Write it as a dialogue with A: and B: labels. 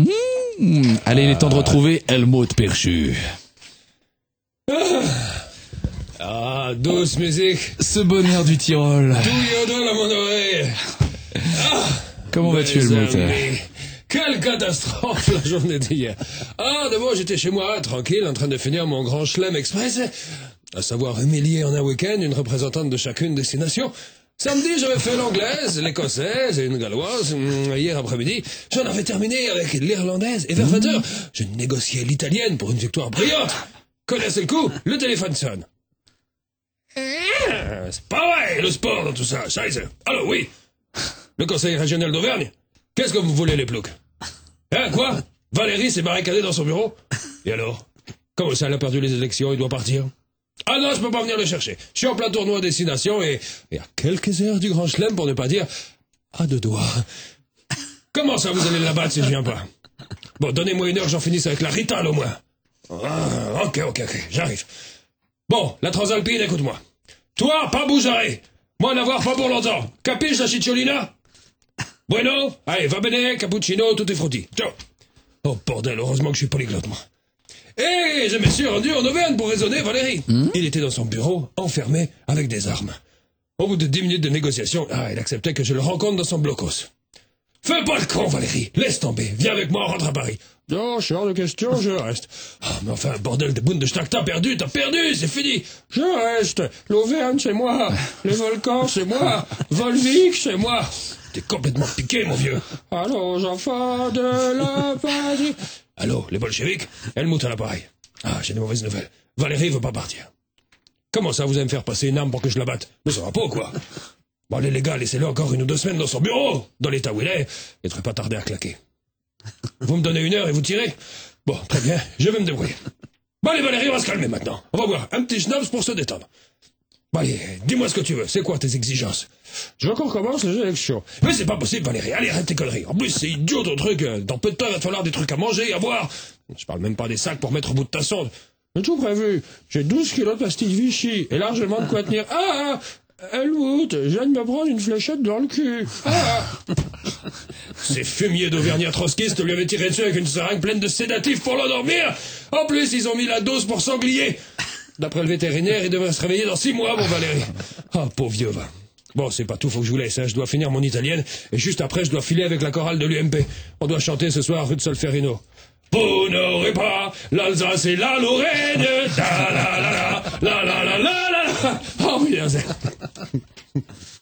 A: Allez, il est temps de retrouver Helmut Perchu.
B: Ah, douce musique.
A: Ce bonheur du Tyrol.
B: Tout yodel à mon oreille.
A: Comment vas-tu, Helmut?
B: Quelle catastrophe la journée d'hier. D'abord j'étais chez moi, tranquille, en train de finir mon grand chelem express, à savoir humilier en un week-end une représentante de chacune destination. Samedi, j'avais fait l'anglaise, l'écossaise et une galloise. Hier après-midi, j'en avais terminé avec l'irlandaise. Et vers 20h, je négociais l'italienne pour une victoire brillante. Connaissez le coup? Le téléphone sonne. C'est pas vrai, le sport dans tout ça. Scheisse. Allô, oui. Le conseil régional d'Auvergne. Qu'est-ce que vous voulez, les ploucs? Hein, quoi? Valérie s'est barricadée dans son bureau? Et alors? Comment ça, elle a perdu les élections, il doit partir? Ah non, je peux pas venir le chercher. Je suis en plein tournoi à destination et à quelques heures du grand chelem, pour ne pas dire à deux doigts. Comment ça, vous allez la battre si je viens pas? Bon, donnez-moi une heure, j'en finisse avec la Rital au moins. Ah, ok, j'arrive. Bon, la Transalpine, écoute-moi. Toi, pas bougerer. Moi, n'avoir pas pour longtemps. Capiche la cicciolina? Bueno, allez, va bene, cappuccino, tutti frutti. Ciao. Oh bordel, heureusement que je suis polyglotte, moi. Et je me suis rendu en Auvergne pour raisonner Valérie. Il était dans son bureau, enfermé, avec des armes. Au bout de 10 minutes de négociation, il acceptait que je le rencontre dans son blocos. Fais pas le con, Valérie, laisse tomber, viens avec moi, on rentre à Paris. Non, je suis hors de question, je reste. Mais enfin, bordel de Bundestag, t'as perdu, c'est fini. Je reste, l'Auvergne, c'est moi, les volcans, c'est moi, Volvic, c'est moi. T'es complètement piqué, mon vieux. Allons, enfants de la patrie. Allô, les bolcheviks? Helmut à l'appareil. J'ai des mauvaises nouvelles. Valérie veut pas partir. Comment ça, vous allez me faire passer une arme pour que je la batte? Mais ça va pas ou quoi? Bon, allez les gars, laissez-le encore 1 ou 2 semaines dans son bureau. Dans l'état où il est, il devrait pas tarder à claquer. Vous me donnez 1 heure et vous tirez? Bon, très bien, je vais me débrouiller. Bon allez Valérie, on va se calmer maintenant. On va boire un petit schnaps pour se détendre. Bon allez, dis-moi ce que tu veux, c'est quoi tes exigences? Je veux qu'on commence les élections. Mais c'est pas possible Valérie, allez arrête tes conneries. En plus c'est idiot ton truc, dans peu de temps il va te falloir des trucs à manger, à boire. Je parle même pas des sacs pour mettre au bout de ta sonde. J'ai tout prévu, j'ai 12 kilos de pastilles Vichy et largement de quoi tenir. Helmut, je viens de me prendre une fléchette dans le cul. Ces fumiers d'Auvergnat trotskistes lui avaient tiré dessus avec une seringue pleine de sédatifs pour l'endormir. En plus, ils ont mis la dose pour sanglier. D'après le vétérinaire, il devrait se réveiller dans 6 mois, mon Valérie. Pauvre vieux va. Bon, c'est pas tout, faut que je vous laisse. Je dois finir mon italienne. Et juste après, je dois filer avec la chorale de l'UMP. On doit chanter ce soir rue de Solferino. Vous n'aurez pas l'Alsace et la Lorraine. Ta la la la la la la la la. Oh, oui,